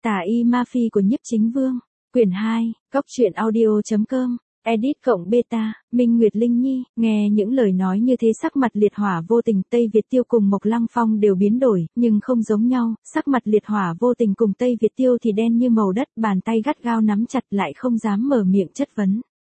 Tà y ma phi của Nhiếp Chính Vương, quyển 2, Cốc truyện audio.com, edit cộng beta, Minh Nguyệt Linh Nhi, nghe những lời nói như thế sắc mặt Liệt Hỏa Vô Tình Tây Việt Tiêu cùng Mộc Lăng Phong đều biến đổi, nhưng không giống nhau, sắc mặt Liệt Hỏa Vô Tình cùng Tây Việt Tiêu thì đen như màu đất, bàn tay gắt gao nắm chặt lại không dám mở miệng chất vấn.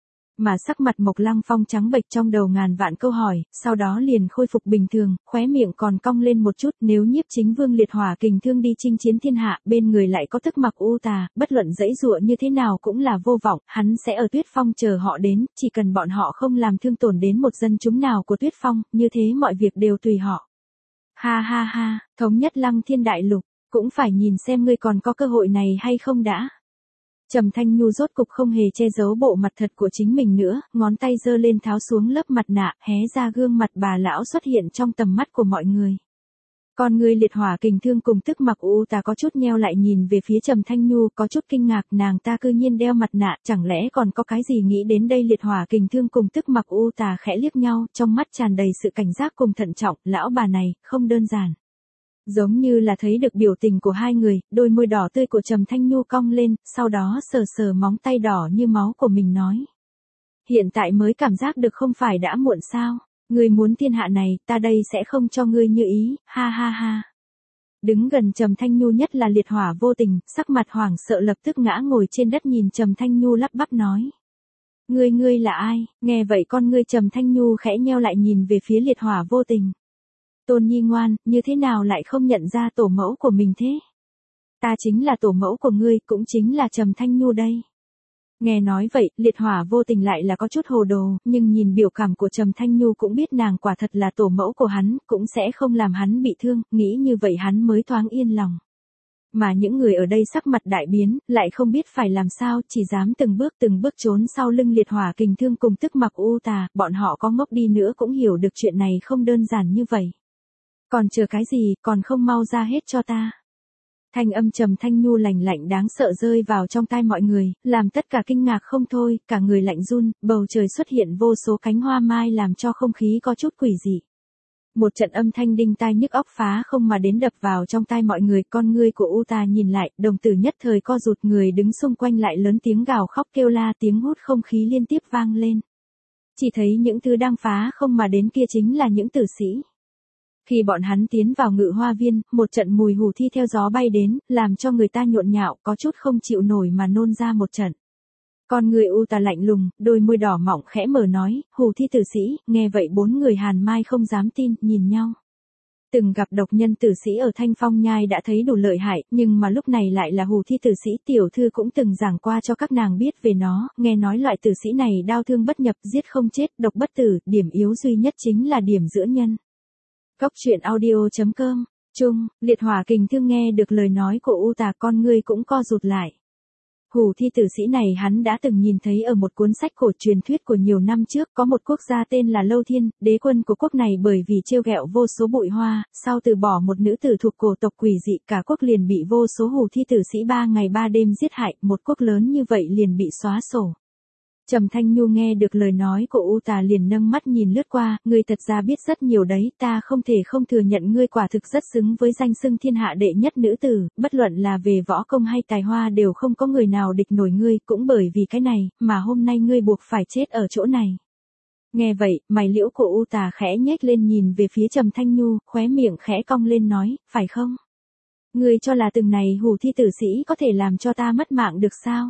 Mà sắc mặt Mộc Lăng Phong trắng bệch trong đầu ngàn vạn câu hỏi, sau đó liền khôi phục bình thường, khóe miệng còn cong lên một chút, nếu Nhiếp Chính Vương liệt hỏa kình thương đi chinh chiến thiên hạ, bên người lại có Tức Mặc U Tà, bất luận dãy dụa như thế nào cũng là vô vọng, hắn sẽ ở Tuyết Phong chờ họ đến, chỉ cần bọn họ không làm thương tổn đến một dân chúng nào của Tuyết Phong, như thế mọi việc đều tùy họ. Ha ha ha, thống nhất Lăng Thiên Đại Lục, cũng phải nhìn xem ngươi còn có cơ hội này hay không đã. Trầm Thanh Nhu rốt cục không hề che giấu bộ mặt thật của chính mình nữa, ngón tay giơ lên tháo xuống lớp mặt nạ, hé ra gương mặt bà lão xuất hiện trong tầm mắt của mọi người. Con người liệt hỏa kình thương cùng Tức Mặc U Tà có chút nheo lại nhìn về phía Trầm Thanh Nhu, có chút kinh ngạc, nàng ta cư nhiên đeo mặt nạ, chẳng lẽ còn có cái gì nghĩ đến đây. Liệt hỏa kình thương cùng Tức Mặc U Tà khẽ liếc nhau, trong mắt tràn đầy sự cảnh giác cùng thận trọng, lão bà này, không đơn giản. Giống như là thấy được biểu tình của hai người, đôi môi đỏ tươi của Trầm Thanh Nhu cong lên, sau đó sờ sờ móng tay đỏ như máu của mình nói. Hiện tại mới cảm giác được không phải đã muộn sao, ngươi muốn thiên hạ này, ta đây sẽ không cho ngươi như ý, ha ha ha. Đứng gần Trầm Thanh Nhu nhất là Liệt Hỏa Vô Tình, sắc mặt hoảng sợ lập tức ngã ngồi trên đất nhìn Trầm Thanh Nhu lắp bắp nói. Ngươi là ai, nghe vậy con ngươi Trầm Thanh Nhu khẽ nheo lại nhìn về phía Liệt Hỏa Vô Tình. Tôn Nhi ngoan, như thế nào lại không nhận ra tổ mẫu của mình thế? Ta chính là tổ mẫu của ngươi, cũng chính là Trầm Thanh Nhu đây. Nghe nói vậy, Liệt Hỏa Vô Tình lại là có chút hồ đồ, nhưng nhìn biểu cảm của Trầm Thanh Nhu cũng biết nàng quả thật là tổ mẫu của hắn, cũng sẽ không làm hắn bị thương, nghĩ như vậy hắn mới thoáng yên lòng. Mà những người ở đây sắc mặt đại biến, lại không biết phải làm sao, chỉ dám từng bước trốn sau lưng Liệt Hỏa kình thương cùng Tức Mặc U Tà, bọn họ có ngốc đi nữa cũng hiểu được chuyện này không đơn giản như vậy. Còn chờ cái gì, còn không mau ra hết cho ta. Thanh âm Trầm Thanh Nhu lạnh lạnh đáng sợ rơi vào trong tai mọi người, làm tất cả kinh ngạc không thôi, cả người lạnh run, bầu trời xuất hiện vô số cánh hoa mai làm cho không khí có chút quỷ dị. Một trận âm thanh đinh tai nhức óc phá không mà đến đập vào trong tai mọi người, con ngươi của U Tà nhìn lại, đồng tử nhất thời co rụt, người đứng xung quanh lại lớn tiếng gào khóc kêu la, tiếng hút không khí liên tiếp vang lên. Chỉ thấy những thứ đang phá không mà đến kia chính là những tử sĩ. Khi bọn hắn tiến vào Ngự Hoa Viên, một trận mùi hủ thi theo gió bay đến, làm cho người ta nhộn nhạo, có chút không chịu nổi mà nôn ra một trận. Con người U Tà lạnh lùng, đôi môi đỏ mọng khẽ mở nói, hủ thi tử sĩ, nghe vậy bốn người Hàn Mai không dám tin, nhìn nhau. Từng gặp độc nhân tử sĩ ở Thanh Phong Nhai đã thấy đủ lợi hại, nhưng mà lúc này lại là hủ thi tử sĩ, tiểu thư cũng từng giảng qua cho các nàng biết về nó, nghe nói loại tử sĩ này đao thương bất nhập, giết không chết, độc bất tử, điểm yếu duy nhất chính là điểm giữa nhân. Cốc truyện audio.com, Trung, Liệt Hỏa kình thương nghe được lời nói của U Tà, con ngươi cũng co rụt lại. Hủ thi tử sĩ này hắn đã từng nhìn thấy ở một cuốn sách cổ truyền thuyết của nhiều năm trước, có một quốc gia tên là Lâu Thiên, đế quân của quốc này bởi vì trêu ghẹo vô số bụi hoa, sau từ bỏ một nữ tử thuộc cổ tộc quỷ dị, cả quốc liền bị vô số hủ thi tử sĩ 3 ngày 3 đêm giết hại, một quốc lớn như vậy liền bị xóa sổ. Trầm Thanh Nhu nghe được lời nói của U Tà liền nâng mắt nhìn lướt qua, ngươi thật ra biết rất nhiều đấy, ta không thể không thừa nhận ngươi quả thực rất xứng với danh xưng thiên hạ đệ nhất nữ tử, bất luận là về võ công hay tài hoa đều không có người nào địch nổi ngươi, cũng bởi vì cái này, mà hôm nay ngươi buộc phải chết ở chỗ này. Nghe vậy, mày liễu của U Tà khẽ nhếch lên nhìn về phía Trầm Thanh Nhu, khóe miệng khẽ cong lên nói, phải không? Ngươi cho là từng này hủ thi tử sĩ có thể làm cho ta mất mạng được sao?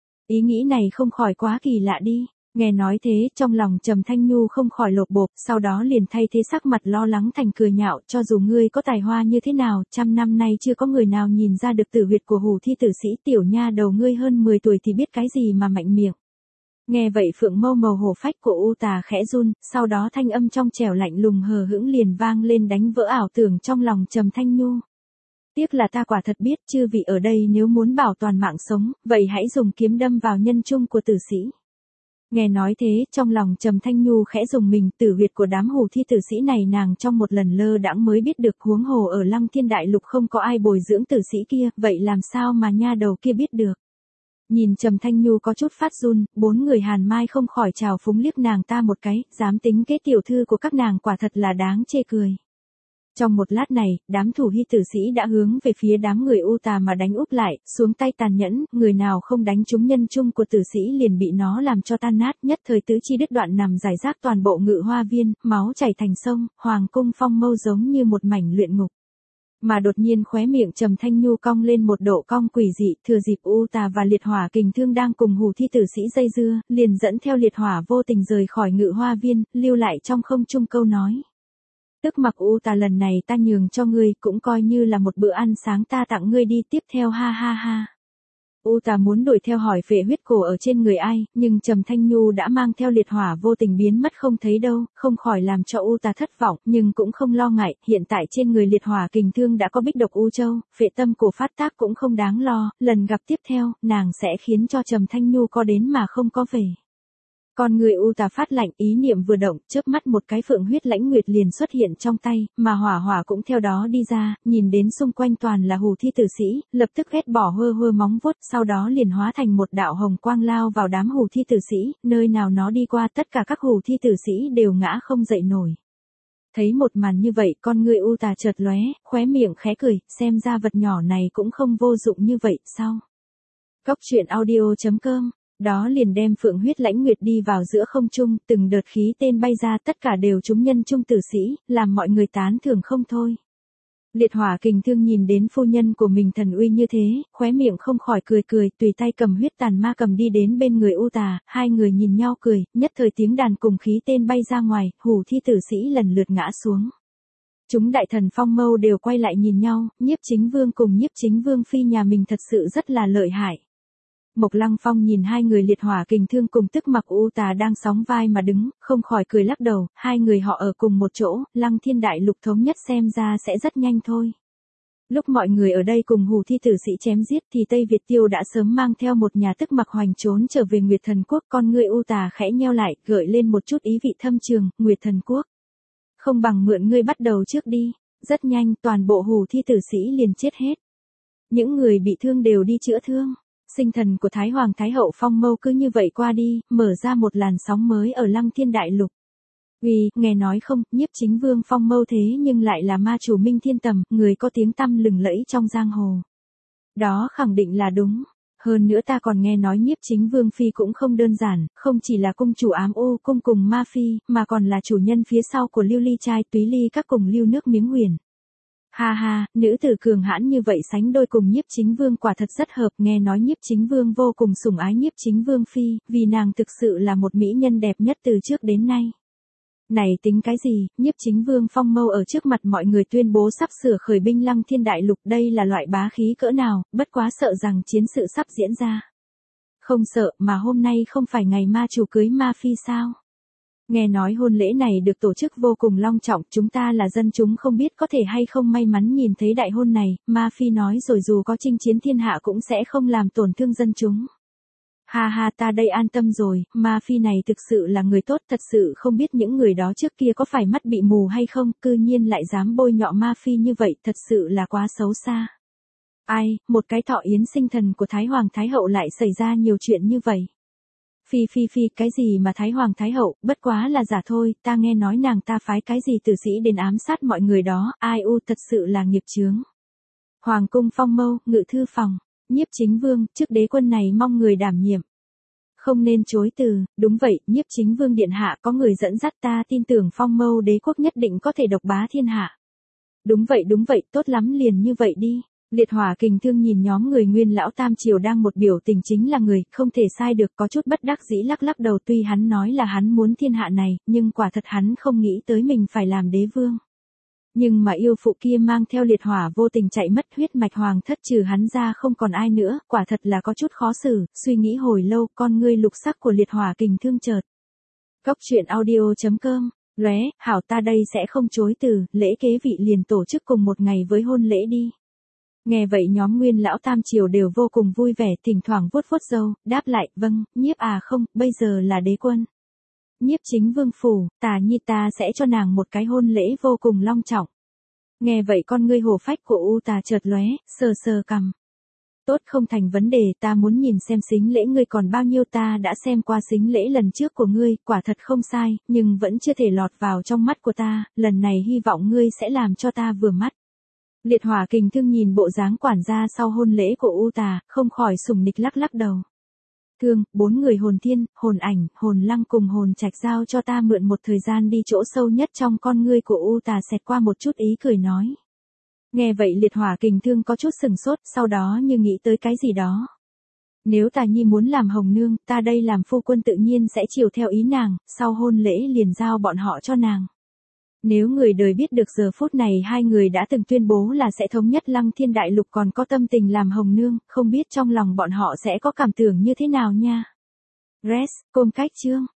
Ý nghĩ này không khỏi quá kỳ lạ đi. Nghe nói thế, trong lòng Trầm Thanh Nhu không khỏi lột bột, sau đó liền thay thế sắc mặt lo lắng thành cười nhạo, cho dù ngươi có tài hoa như thế nào, 100 năm nay chưa có người nào nhìn ra được tử huyệt của hủ thi tử sĩ, tiểu nha đầu ngươi hơn 10 tuổi thì biết cái gì mà mạnh miệng. Nghe vậy phượng mâu màu hổ phách của U Tà khẽ run, sau đó thanh âm trong trẻo lạnh lùng hờ hững liền vang lên đánh vỡ ảo tưởng trong lòng Trầm Thanh Nhu. Tiếc là ta quả thật biết, chư vị ở đây nếu muốn bảo toàn mạng sống, vậy hãy dùng kiếm đâm vào nhân trung của tử sĩ. Nghe nói thế, trong lòng Trầm Thanh Nhu khẽ dùng mình, tử huyệt của đám hủ thi tử sĩ này nàng trong một lần lơ đãng mới biết được, huống hồ ở Lăng Thiên Đại Lục không có ai bồi dưỡng tử sĩ kia, vậy làm sao mà nha đầu kia biết được. Nhìn Trầm Thanh Nhu có chút phát run, bốn người Hàn Mai không khỏi trào phúng liếc nàng ta một cái, dám tính kế tiểu thư của các nàng quả thật là đáng chê cười. Trong một lát này, đám thủ hy tử sĩ đã hướng về phía đám người U Tà mà đánh úp lại, xuống tay tàn nhẫn, người nào không đánh trúng nhân chung của tử sĩ liền bị nó làm cho tan nát, nhất thời tứ chi đứt đoạn nằm rải rác toàn bộ Ngự Hoa Viên, máu chảy thành sông, hoàng cung Phong Mâu giống như một mảnh luyện ngục. Mà đột nhiên khóe miệng Trầm Thanh Nhu cong lên một độ cong quỷ dị, thừa dịp U Tà và Liệt Hỏa Kình Thương đang cùng hủ thi tử sĩ dây dưa, liền dẫn theo Liệt Hỏa vô tình rời khỏi Ngự Hoa Viên, lưu lại trong không trung câu nói. Tức mặc U Tà, lần này ta nhường cho ngươi, cũng coi như là một bữa ăn sáng ta tặng ngươi đi, tiếp theo ha ha ha. U Tà muốn đuổi theo hỏi phệ huyết cổ ở trên người ai, nhưng Trầm Thanh Nhu đã mang theo Liệt Hỏa vô tình biến mất không thấy đâu, không khỏi làm cho U Tà thất vọng, nhưng cũng không lo ngại, hiện tại trên người Liệt Hỏa Kình Thương đã có bích độc U Châu, phệ tâm cổ phát tác cũng không đáng lo, lần gặp tiếp theo, nàng sẽ khiến cho Trầm Thanh Nhu có đến mà không có về. Con người U Tà phát lạnh, ý niệm vừa động, chớp mắt một cái phượng huyết lãnh nguyệt liền xuất hiện trong tay, mà hỏa hỏa cũng theo đó đi ra, nhìn đến xung quanh toàn là hủ thi tử sĩ, lập tức ghét bỏ hơ hơ móng vuốt, sau đó liền hóa thành một đạo hồng quang lao vào đám hủ thi tử sĩ, nơi nào nó đi qua tất cả các hủ thi tử sĩ đều ngã không dậy nổi. Thấy một màn như vậy, con người U Tà chợt lóe, khóe miệng khẽ cười, xem ra vật nhỏ này cũng không vô dụng như vậy, sao? Cóc truyện audio.com Đó liền đem phượng huyết lãnh nguyệt đi vào giữa không trung, từng đợt khí tên bay ra, tất cả đều trúng nhân trung tử sĩ, làm mọi người tán thưởng không thôi. Liệt Hỏa Kình Thương nhìn đến phu nhân của mình thần uy như thế, khóe miệng không khỏi cười cười, tùy tay cầm huyết tàn ma cầm đi đến bên người U Tà, hai người nhìn nhau cười, nhất thời tiếng đàn cùng khí tên bay ra ngoài, hủ thi tử sĩ lần lượt ngã xuống. Chúng đại thần Phong Mâu đều quay lại nhìn nhau, Nhiếp Chính Vương cùng Nhiếp Chính Vương phi nhà mình thật sự rất là lợi hại. Mộc Lăng Phong nhìn hai người Liệt Hỏa Kình Thương cùng Tức Mặc U Tà đang sóng vai mà đứng, không khỏi cười lắc đầu, hai người họ ở cùng một chỗ, Lăng Thiên Đại Lục thống nhất xem ra sẽ rất nhanh thôi. Lúc mọi người ở đây cùng hủ thi tử sĩ chém giết thì Tây Việt Tiêu đã sớm mang theo một nhà Tức Mặc hoành trốn trở về Nguyệt Thần Quốc, con ngươi U Tà khẽ nheo lại, gợi lên một chút ý vị thâm trường, Nguyệt Thần Quốc. Không bằng mượn ngươi bắt đầu trước đi, rất nhanh toàn bộ hủ thi tử sĩ liền chết hết. Những người bị thương đều đi chữa thương. Sinh thần của Thái Hoàng Thái Hậu Phong Mâu cứ như vậy qua đi, mở ra một làn sóng mới ở Lăng Thiên Đại Lục. Vì, nghe nói không, Nhiếp Chính Vương Phong Mâu thế nhưng lại là ma chủ Minh Thiên Tầm, người có tiếng tăm lừng lẫy trong giang hồ. Đó khẳng định là đúng. Hơn nữa ta còn nghe nói Nhiếp Chính Vương Phi cũng không đơn giản, không chỉ là cung chủ Ám Ô cung cùng Ma Phi, mà còn là chủ nhân phía sau của Lưu Ly Trai Túy Ly các cùng Lưu Nước Miếng Huyền. Ha ha, nữ tử cường hãn như vậy sánh đôi cùng Nhiếp Chính Vương quả thật rất hợp, nghe nói Nhiếp Chính Vương vô cùng sủng ái Nhiếp Chính Vương Phi, vì nàng thực sự là một mỹ nhân đẹp nhất từ trước đến nay. Này tính cái gì, Nhiếp Chính Vương Phong Mâu ở trước mặt mọi người tuyên bố sắp sửa khởi binh Lăng Thiên Đại Lục, đây là loại bá khí cỡ nào, bất quá sợ rằng chiến sự sắp diễn ra. Không sợ, mà hôm nay không phải ngày ma chủ cưới Ma Phi sao? Nghe nói hôn lễ này được tổ chức vô cùng long trọng, chúng ta là dân chúng không biết có thể hay không may mắn nhìn thấy đại hôn này, Ma Phi nói rồi dù có chinh chiến thiên hạ cũng sẽ không làm tổn thương dân chúng. Ha ha, ta đây an tâm rồi, Ma Phi này thực sự là người tốt, thật sự không biết những người đó trước kia có phải mắt bị mù hay không, cư nhiên lại dám bôi nhọ Ma Phi như vậy, thật sự là quá xấu xa. Ai, một cái thọ yến sinh thần của Thái Hoàng Thái Hậu lại xảy ra nhiều chuyện như vậy. Phi, cái gì mà Thái Hoàng Thái Hậu, bất quá là giả thôi, ta nghe nói nàng ta phái cái gì tử sĩ đến ám sát mọi người đó, ai u thật sự là nghiệp chướng. Hoàng cung Phong Mâu, Ngự thư phòng, Nhiếp Chính Vương, chức đế quân này mong người đảm nhiệm. Không nên chối từ, đúng vậy, Nhiếp Chính Vương điện hạ có người dẫn dắt ta tin tưởng Phong Mâu đế quốc nhất định có thể độc bá thiên hạ. Đúng vậy, tốt lắm liền như vậy đi. Liệt Hỏa Kình Thương nhìn nhóm người Nguyên lão tam triều đang một biểu tình chính là người, không thể sai được, có chút bất đắc dĩ lắc lắc đầu, tuy hắn nói là hắn muốn thiên hạ này, nhưng quả thật hắn không nghĩ tới mình phải làm đế vương. Nhưng mà yêu phụ kia mang theo liệt hỏa vô tình chạy mất, huyết mạch hoàng thất trừ hắn ra không còn ai nữa, quả thật là có chút khó xử, suy nghĩ hồi lâu, con ngươi lục sắc của Liệt Hỏa Kình Thương chợt. Cóc truyện audio.com, lóe, hảo ta đây sẽ không chối từ, lễ kế vị liền tổ chức cùng một ngày với hôn lễ đi. Nghe vậy nhóm Nguyên lão tam triều đều vô cùng vui vẻ, thỉnh thoảng vuốt vuốt râu, đáp lại, vâng, nhiếp à không, bây giờ là đế quân. Nhiếp Chính Vương phủ, Tà Nhi ta sẽ cho nàng một cái hôn lễ vô cùng long trọng. Nghe vậy con ngươi hổ phách của U Tà chợt lóe, sờ sờ cằm. Tốt không thành vấn đề, ta muốn nhìn xem sính lễ ngươi còn bao nhiêu, ta đã xem qua sính lễ lần trước của ngươi, quả thật không sai, nhưng vẫn chưa thể lọt vào trong mắt của ta, lần này hy vọng ngươi sẽ làm cho ta vừa mắt. Liệt Hỏa Kình Thương nhìn bộ dáng quản gia sau hôn lễ của U Tà, không khỏi sùng nịch lắc lắc đầu. Thương, 4 người hồn thiên, hồn ảnh, hồn lăng cùng hồn trạch giao cho ta mượn một thời gian đi chỗ sâu nhất trong con ngươi của U Tà xẹt qua một chút ý cười nói. Nghe vậy Liệt Hỏa Kình Thương có chút sừng sốt, sau đó như nghĩ tới cái gì đó. Nếu Tà Nhi muốn làm hồng nương, ta đây làm phu quân tự nhiên sẽ chiều theo ý nàng, sau hôn lễ liền giao bọn họ cho nàng. Nếu người đời biết được giờ phút này hai người đã từng tuyên bố là sẽ thống nhất Lăng Thiên Đại Lục còn có tâm tình làm hồng nương, không biết trong lòng bọn họ sẽ có cảm tưởng như thế nào nha. Res, côm cách chương.